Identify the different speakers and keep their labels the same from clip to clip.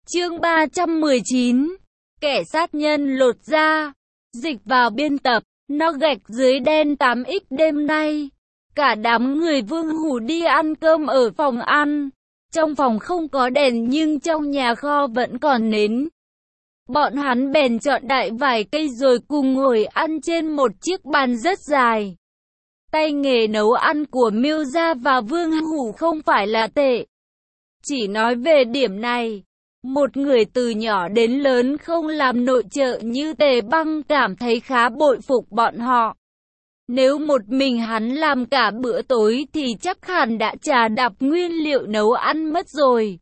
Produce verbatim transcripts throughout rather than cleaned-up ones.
Speaker 1: Chương ba trăm mười chín. Kẻ sát nhân lột da. Dịch vào biên tập. Nó gạch dưới đen tám x đêm nay. Cả đám người Vương Hủ đi ăn cơm ở phòng ăn. Trong phòng không có đèn nhưng trong nhà kho vẫn còn nến. Bọn hắn bèn chọn đại vài cây rồi cùng ngồi ăn trên một chiếc bàn rất dài. Tay nghề nấu ăn của Miêu Gia và Vương Hủ không phải là tệ. Chỉ nói về điểm này, một người từ nhỏ đến lớn không làm nội trợ như Tề Băng cảm thấy khá bội phục bọn họ. Nếu một mình hắn làm cả bữa tối thì chắc hẳn đã trà đạp nguyên liệu nấu ăn mất rồi.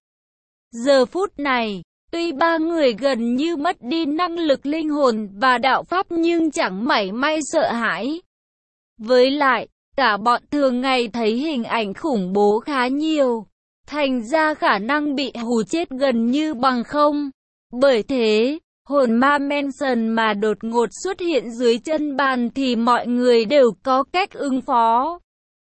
Speaker 1: Giờ phút này, tuy ba người gần như mất đi năng lực linh hồn và đạo pháp nhưng chẳng mảy may sợ hãi. Với lại, cả bọn thường ngày thấy hình ảnh khủng bố khá nhiều. Thành ra khả năng bị hù chết gần như bằng không. Bởi thế, hồn ma Manson mà đột ngột xuất hiện dưới chân bàn thì mọi người đều có cách ứng phó.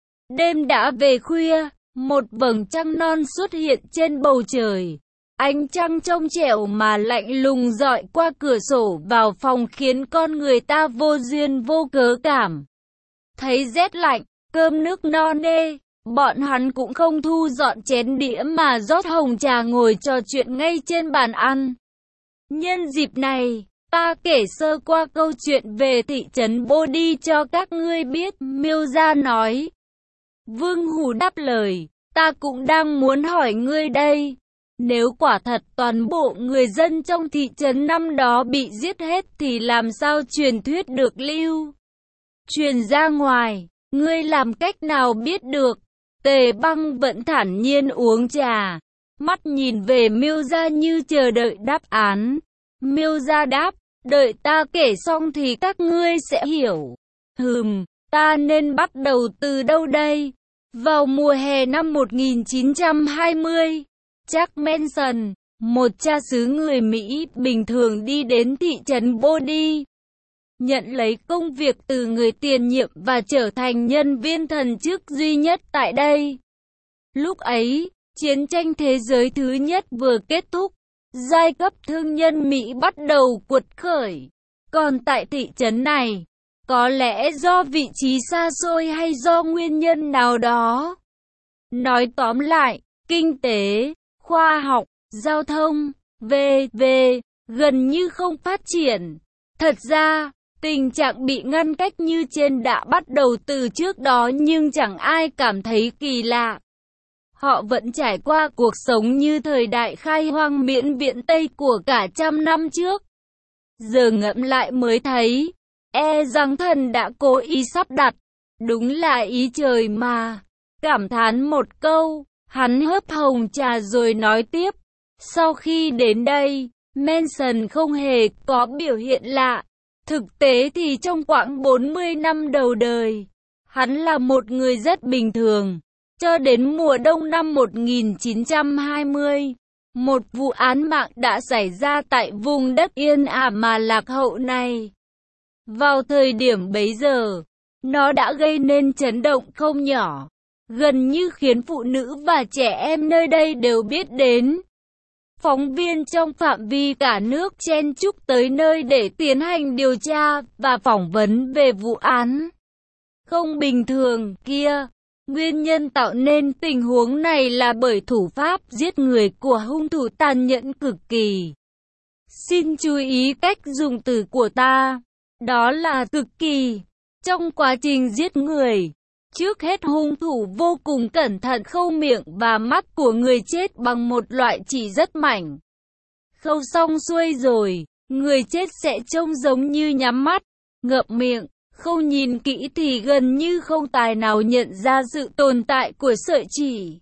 Speaker 1: Đêm đã về khuya, một vầng trăng non xuất hiện trên bầu trời. Ánh trăng trong trẻo mà lạnh lùng rọi qua cửa sổ vào phòng khiến con người ta vô duyên vô cớ cảm thấy rét lạnh. Cơm nước no nê, bọn hắn cũng không thu dọn chén đĩa mà rót hồng trà ngồi trò chuyện ngay trên bàn ăn. Nhân dịp này, ta kể sơ qua câu chuyện về thị trấn Bodhi cho các ngươi biết, Miêu Gia nói. Vương Hủ đáp lời, ta cũng đang muốn hỏi ngươi đây. Nếu quả thật toàn bộ người dân trong thị trấn năm đó bị giết hết thì làm sao truyền thuyết được lưu truyền ra ngoài, ngươi làm cách nào biết được? Tề Băng vẫn thản nhiên uống trà, mắt nhìn về Miêu Gia như chờ đợi đáp án. Miêu Gia đáp, đợi ta kể xong thì các ngươi sẽ hiểu. Hừm, ta nên bắt đầu từ đâu đây? Vào mùa hè năm một nghìn chín trăm hai mươi, Jack Manson, một cha xứ người Mỹ bình thường đi đến thị trấn Bodhi, nhận lấy công việc từ người tiền nhiệm và trở thành nhân viên thần chức duy nhất tại đây. Lúc ấy, chiến tranh thế giới thứ nhất vừa kết thúc, giai cấp thương nhân Mỹ bắt đầu cuột khởi. Còn tại thị trấn này, có lẽ do vị trí xa xôi hay do nguyên nhân nào đó. Nói tóm lại, kinh tế, khoa học, giao thông, vân vân gần như không phát triển. Thật ra, tình trạng bị ngăn cách như trên đã bắt đầu từ trước đó nhưng chẳng ai cảm thấy kỳ lạ. Họ vẫn trải qua cuộc sống như thời đại khai hoang miễn viễn Tây của cả trăm năm trước. Giờ ngẫm lại mới thấy, e rằng thần đã cố ý sắp đặt. Đúng là ý trời mà. Cảm thán một câu, hắn hớp hồng trà rồi nói tiếp. Sau khi đến đây, Manson không hề có biểu hiện lạ. Thực tế thì trong quãng bốn mươi năm đầu đời, hắn là một người rất bình thường. Cho đến mùa đông năm một nghìn chín trăm hai mươi, một vụ án mạng đã xảy ra tại vùng đất yên ả mà lạc hậu này. Vào thời điểm bấy giờ, nó đã gây nên chấn động không nhỏ, gần như khiến phụ nữ và trẻ em nơi đây đều biết đến. Phóng viên trong phạm vi cả nước chen chúc tới nơi để tiến hành điều tra và phỏng vấn về vụ án không bình thường kia. Nguyên nhân tạo nên tình huống này là bởi thủ pháp giết người của hung thủ tàn nhẫn cực kỳ. Xin chú ý cách dùng từ của ta, đó là cực kỳ. Trong quá trình giết người, trước hết hung thủ vô cùng cẩn thận khâu miệng và mắt của người chết bằng một loại chỉ rất mảnh. Khâu xong xuôi rồi, người chết sẽ trông giống như nhắm mắt, ngậm miệng. Không nhìn kỹ thì gần như không tài nào nhận ra sự tồn tại của sợi chỉ.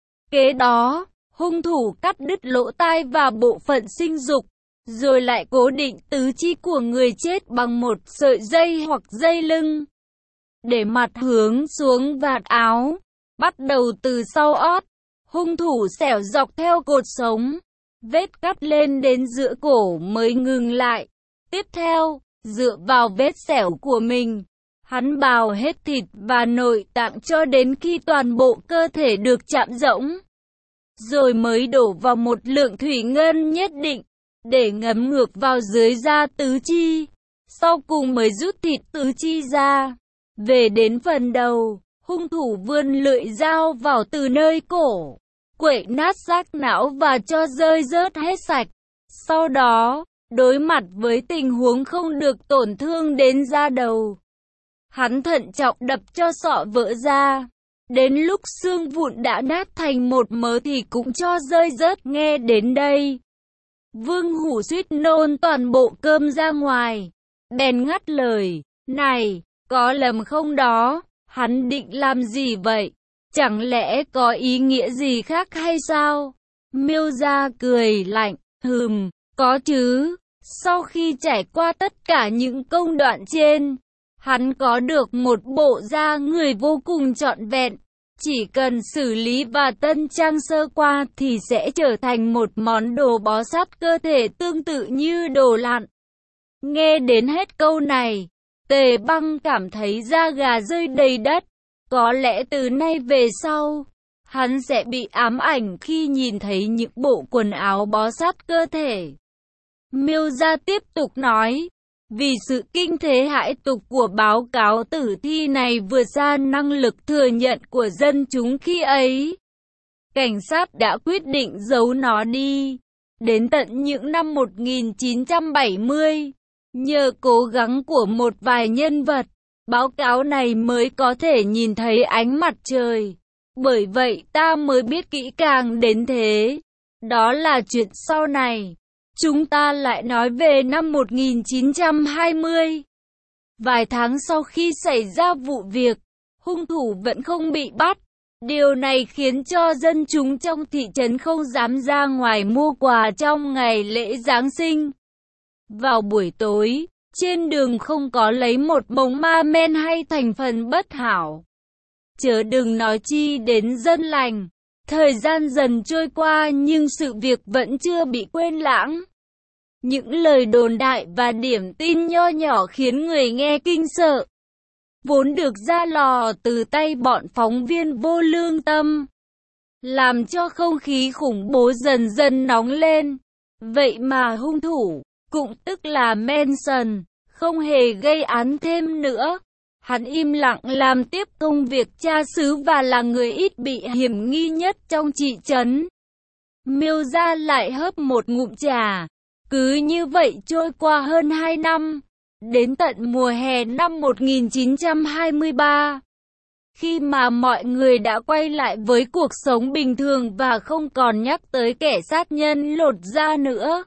Speaker 1: Kế đó, hung thủ cắt đứt lỗ tai và bộ phận sinh dục, rồi lại cố định tứ chi của người chết bằng một sợi dây hoặc dây lưng. Để mặt hướng xuống vạt áo, bắt đầu từ sau ót, hung thủ xẻo dọc theo cột sống, vết cắt lên đến giữa cổ mới ngừng lại. Tiếp theo, dựa vào vết xẻo của mình, hắn bào hết thịt và nội tạng cho đến khi toàn bộ cơ thể được chạm rỗng. rồi mới đổ vào một lượng thủy ngân nhất định, để ngấm ngược vào dưới da tứ chi. Sau cùng mới rút thịt tứ chi ra. Về đến phần đầu, hung thủ vươn lưỡi dao vào từ nơi cổ, quậy nát xác não và cho rơi rớt hết sạch. Sau đó, đối mặt với tình huống không được tổn thương đến da đầu, hắn thận trọng đập cho sọ vỡ ra. Đến lúc xương vụn đã nát thành một mớ thì cũng cho rơi rớt. Nghe đến đây, Vương Hủ suýt nôn toàn bộ cơm ra ngoài, bèn ngắt lời, này, có lầm không đó, hắn định làm gì vậy? Chẳng lẽ có ý nghĩa gì khác hay sao? Miêu Gia cười lạnh, hừm, có chứ. Sau khi trải qua tất cả những công đoạn trên, hắn có được một bộ da người vô cùng trọn vẹn. Chỉ cần xử lý và tân trang sơ qua thì sẽ trở thành một món đồ bó sát cơ thể tương tự như đồ lặn. Nghe đến hết câu này, Tề Băng cảm thấy da gà rơi đầy đất. Có lẽ từ nay về sau, hắn sẽ bị ám ảnh khi nhìn thấy những bộ quần áo bó sát cơ thể. Miêu Gia tiếp tục nói, vì sự kinh thế hãi tục của báo cáo tử thi này vượt xa năng lực thừa nhận của dân chúng khi ấy, cảnh sát đã quyết định giấu nó đi. Đến tận những năm một nghìn chín trăm bảy mươi, nhờ cố gắng của một vài nhân vật, báo cáo này mới có thể nhìn thấy ánh mặt trời. Bởi vậy ta mới biết kỹ càng đến thế. Đó là chuyện sau này. Chúng ta lại nói về năm một nghìn chín trăm hai mươi. Vài tháng sau khi xảy ra vụ việc, hung thủ vẫn không bị bắt. Điều này khiến cho dân chúng trong thị trấn không dám ra ngoài mua quà trong ngày lễ Giáng sinh. Vào buổi tối, trên đường không có lấy một bông ma men hay thành phần bất hảo. Chớ đừng nói chi đến dân lành. Thời gian dần trôi qua nhưng sự việc vẫn chưa bị quên lãng. Những lời đồn đại và điểm tin nho nhỏ khiến người nghe kinh sợ, vốn được ra lò từ tay bọn phóng viên vô lương tâm, làm cho không khí khủng bố dần dần nóng lên. Vậy mà hung thủ, cũng tức là Manson, không hề gây án thêm nữa. Hắn im lặng làm tiếp công việc cha xứ và là người ít bị hiểm nghi nhất trong thị trấn. Miêu Gia lại hớp một ngụm trà. Cứ như vậy trôi qua hơn hai năm, đến tận mùa hè năm một nghìn chín trăm hai mươi ba, khi mà mọi người đã quay lại với cuộc sống bình thường và không còn nhắc tới kẻ sát nhân lột da nữa.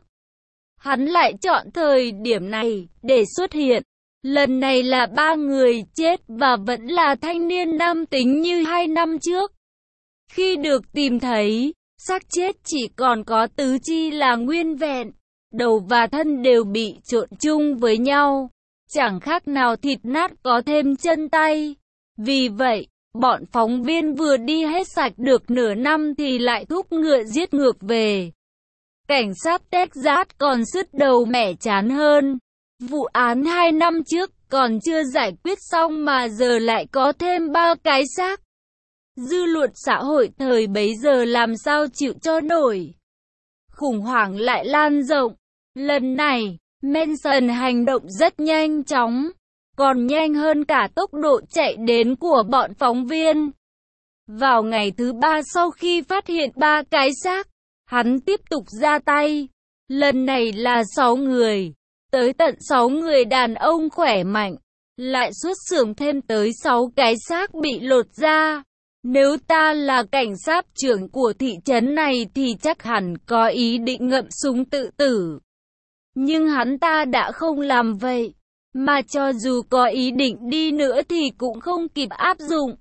Speaker 1: Hắn lại chọn thời điểm này để xuất hiện. Lần này là ba người chết và vẫn là thanh niên nam tính như hai năm trước. Khi được tìm thấy, xác chết chỉ còn có tứ chi là nguyên vẹn. Đầu và thân đều bị trộn chung với nhau, chẳng khác nào thịt nát có thêm chân tay. Vì vậy, bọn phóng viên vừa đi hết sạch được nửa năm thì lại thúc ngựa giết ngược về. Cảnh sát Texas còn sứt đầu mẻ chán hơn. Vụ án hai năm trước còn chưa giải quyết xong mà giờ lại có thêm ba cái xác. Dư luận xã hội thời bấy giờ làm sao chịu cho nổi. Khủng hoảng lại lan rộng. Lần này, Manson hành động rất nhanh chóng, còn nhanh hơn cả tốc độ chạy đến của bọn phóng viên. Vào ngày thứ ba sau khi phát hiện ba cái xác, hắn tiếp tục ra tay. Lần này là sáu người, tới tận sáu người đàn ông khỏe mạnh, lại xuất xưởng thêm tới sáu cái xác bị lột da. Nếu ta là cảnh sát trưởng của thị trấn này thì chắc hẳn có ý định ngậm súng tự tử. Nhưng hắn ta đã không làm vậy, mà cho dù có ý định đi nữa thì cũng không kịp áp dụng.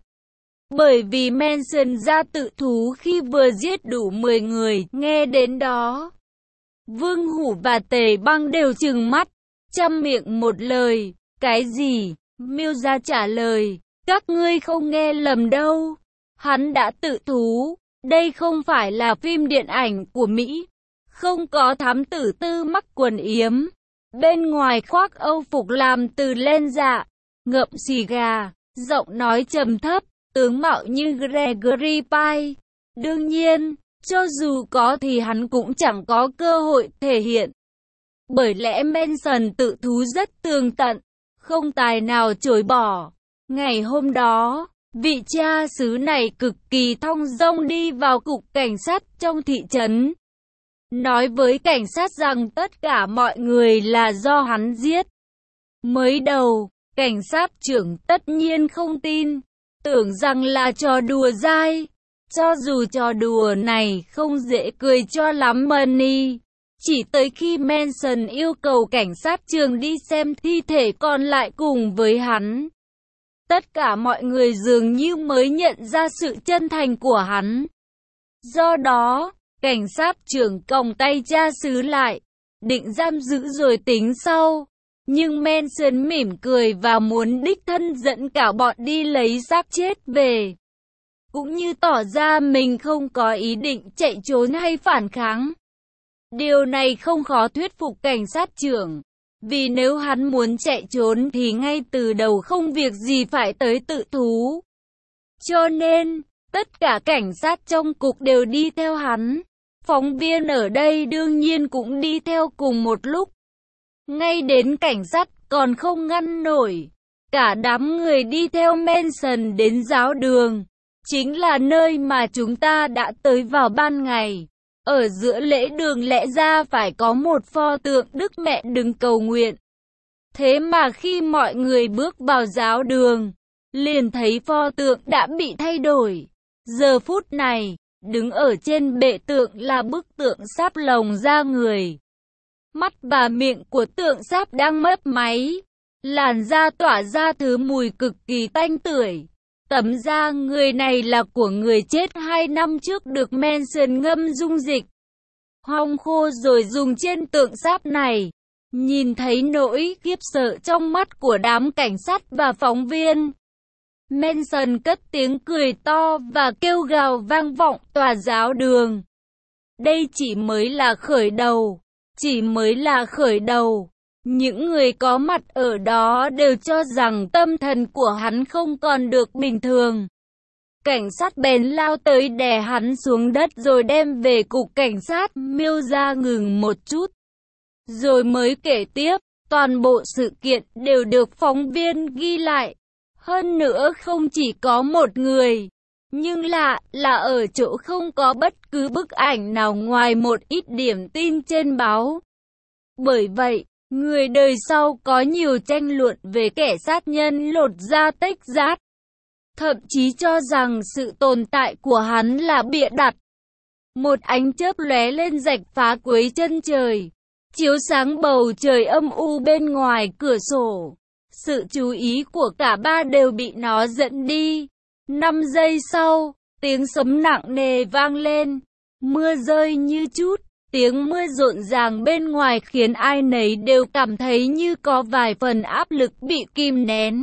Speaker 1: Bởi vì Manson ra tự thú khi vừa giết đủ mười người. Nghe đến đó, Vương Hủ và Tề Băng đều trừng mắt, chăm miệng một lời, cái gì? Miêu Gia trả lời, các ngươi không nghe lầm đâu, hắn đã tự thú. Đây không phải là phim điện ảnh của Mỹ. Không có thám tử tư mắc quần yếm, bên ngoài khoác âu phục làm từ len dạ, ngậm xì gà, giọng nói trầm thấp, tướng mạo như Gregory Pike. Đương nhiên, Cho dù có thì hắn cũng chẳng có cơ hội thể hiện. Bởi lẽ Manson tự thú rất tường tận, không tài nào chối bỏ. Ngày hôm đó, vị cha xứ này cực kỳ thong dong đi vào cục cảnh sát trong thị trấn, nói với cảnh sát rằng tất cả mọi người là do hắn giết. Mới đầu, cảnh sát trưởng tất nhiên không tin, tưởng rằng là trò đùa dai. Cho dù trò đùa này không dễ cười cho lắm Money. Chỉ tới khi Manson yêu cầu cảnh sát trưởng đi xem thi thể còn lại cùng với hắn, tất cả mọi người dường như mới nhận ra sự chân thành của hắn. Do đó, cảnh sát trưởng còng tay cha xứ lại, định giam giữ rồi tính sau. Nhưng Manson mỉm cười và muốn đích thân dẫn cả bọn đi lấy xác chết về, cũng như tỏ ra mình không có ý định chạy trốn hay phản kháng. Điều này không khó thuyết phục cảnh sát trưởng, vì nếu hắn muốn chạy trốn thì ngay từ đầu không việc gì phải tới tự thú. Cho nên, tất cả cảnh sát trong cục đều đi theo hắn. Phóng viên ở đây đương nhiên cũng đi theo cùng một lúc. Ngay đến cảnh sát còn không ngăn nổi. Cả đám người đi theo Manson đến giáo đường, chính là nơi mà chúng ta đã tới vào ban ngày. Ở giữa lễ đường lẽ ra phải có một pho tượng Đức Mẹ đứng cầu nguyện. Thế mà khi mọi người bước vào giáo đường, liền thấy pho tượng đã bị thay đổi. Giờ phút này, đứng ở trên bệ tượng là bức tượng sáp lồng da người. Mắt và miệng của tượng sáp đang mấp máy. Làn da tỏa ra thứ mùi cực kỳ tanh tưởi. Tấm da người này là của người chết hai năm trước được Manson ngâm dung dịch, hong khô rồi dùng trên tượng sáp này. Nhìn thấy nỗi khiếp sợ trong mắt của đám cảnh sát và phóng viên, Manson cất tiếng cười to và kêu gào vang vọng tòa giáo đường. Đây chỉ mới là khởi đầu, chỉ mới là khởi đầu. Những người có mặt ở đó đều cho rằng tâm thần của hắn không còn được bình thường. Cảnh sát bèn lao tới đè hắn xuống đất rồi đem về cục cảnh sát. Miêu ra ngừng một chút, rồi mới kể tiếp. Toàn bộ sự kiện đều được phóng viên ghi lại. Hơn nữa không chỉ có một người, nhưng lạ là ở chỗ không có bất cứ bức ảnh nào ngoài một ít điểm tin trên báo. Bởi vậy, người đời sau có nhiều tranh luận về kẻ sát nhân lột da Texas, thậm chí cho rằng sự tồn tại của hắn là bịa đặt. Một ánh chớp lóe lên rạch phá cuối chân trời, chiếu sáng bầu trời âm u bên ngoài cửa sổ. Sự chú ý của cả ba đều bị nó dẫn đi. Năm giây sau, tiếng sấm nặng nề vang lên, mưa rơi như chút. Tiếng mưa rộn ràng bên ngoài khiến ai nấy đều cảm thấy như có vài phần áp lực bị kìm nén.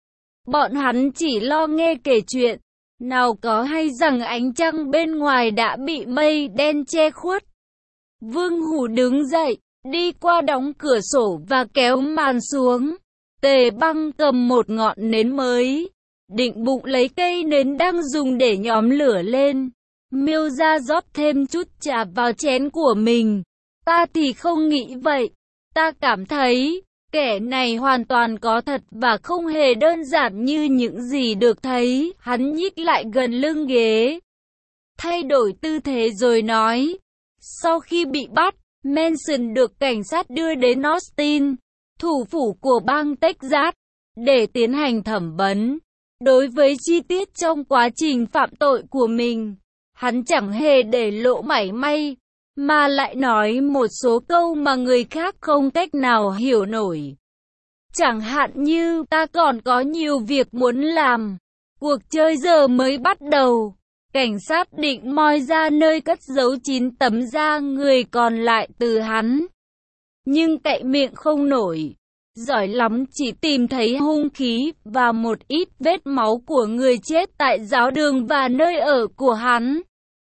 Speaker 1: Bọn hắn chỉ lo nghe kể chuyện, nào có hay rằng ánh trăng bên ngoài đã bị mây đen che khuất. Vương Hủ đứng dậy, đi qua đóng cửa sổ và kéo màn xuống. Tề Băng cầm một ngọn nến mới, định bụng lấy cây nến đang dùng để nhóm lửa lên. Miêu ra rót thêm chút trà vào chén của mình. Ta thì không nghĩ vậy. Ta cảm thấy, kẻ này hoàn toàn có thật và không hề đơn giản như những gì được thấy. Hắn nhích lại gần lưng ghế, thay đổi tư thế rồi nói. Sau khi bị bắt, Manson được cảnh sát đưa đến Austin, thủ phủ của bang Texas, để tiến hành thẩm vấn. Đối với chi tiết trong quá trình phạm tội của mình, hắn chẳng hề để lộ mảy may, mà lại nói một số câu mà người khác không cách nào hiểu nổi. Chẳng hạn như, ta còn có nhiều việc muốn làm. Cuộc chơi giờ mới bắt đầu. Cảnh sát định moi ra nơi cất giấu chín tấm da người còn lại từ hắn, nhưng cậy miệng không nổi. Giỏi lắm chỉ tìm thấy hung khí và một ít vết máu của người chết tại giáo đường và nơi ở của hắn.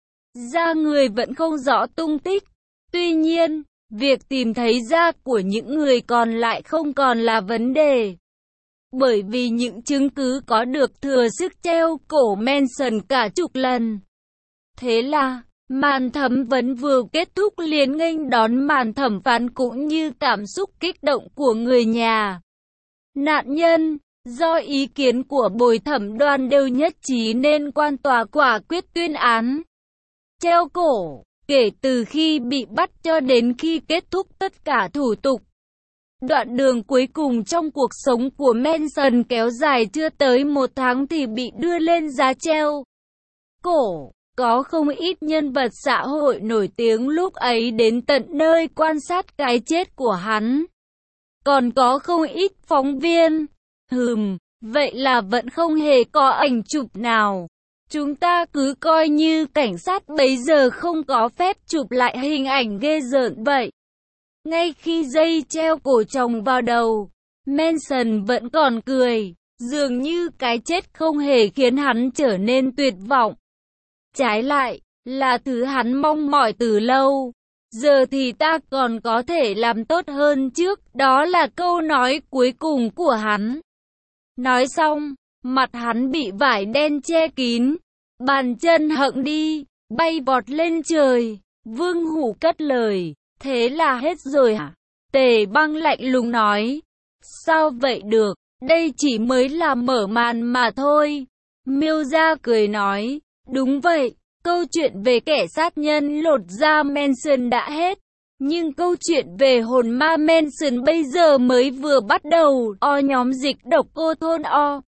Speaker 1: Da người vẫn không rõ tung tích. Tuy nhiên, việc tìm thấy da của những người còn lại không còn là vấn đề, bởi vì những chứng cứ có được thừa sức treo cổ Manson cả chục lần. Thế là, Màn thẩm vấn vừa kết thúc liền nghênh đón màn thẩm phán cũng như cảm xúc kích động của người nhà nạn nhân. Do ý kiến của bồi thẩm đoàn đều nhất trí nên quan tòa quả quyết tuyên án treo cổ. Kể từ khi bị bắt cho đến khi kết thúc tất cả thủ tục, đoạn đường cuối cùng trong cuộc sống của Manson kéo dài chưa tới một tháng thì bị đưa lên giá treo cổ. Có không ít nhân vật xã hội nổi tiếng lúc ấy đến tận nơi quan sát cái chết của hắn. Còn có không ít phóng viên. Hừm, vậy là vẫn không hề có ảnh chụp nào. Chúng ta cứ coi như cảnh sát bấy giờ không có phép chụp lại hình ảnh ghê rợn vậy. Ngay khi dây treo cổ chồng vào đầu, Manson vẫn còn cười. Dường như cái chết không hề khiến hắn trở nên tuyệt vọng. Trái lại, là thứ hắn mong mỏi từ lâu. Giờ thì ta còn có thể làm tốt hơn trước. Đó là câu nói cuối cùng của hắn. Nói xong, mặt hắn bị vải đen che kín. Bàn chân hững đi, bay vọt lên trời. Vương Hủ cất lời. Thế là hết rồi hả? Tề Băng lạnh lùng nói. Sao vậy được? Đây chỉ mới là mở màn mà thôi. Miêu Gia cười nói. Đúng vậy, câu chuyện về kẻ sát nhân lột da Manson đã hết. Nhưng câu chuyện về hồn ma Manson bây giờ mới vừa bắt đầu. O nhóm dịch độc cô thôn O.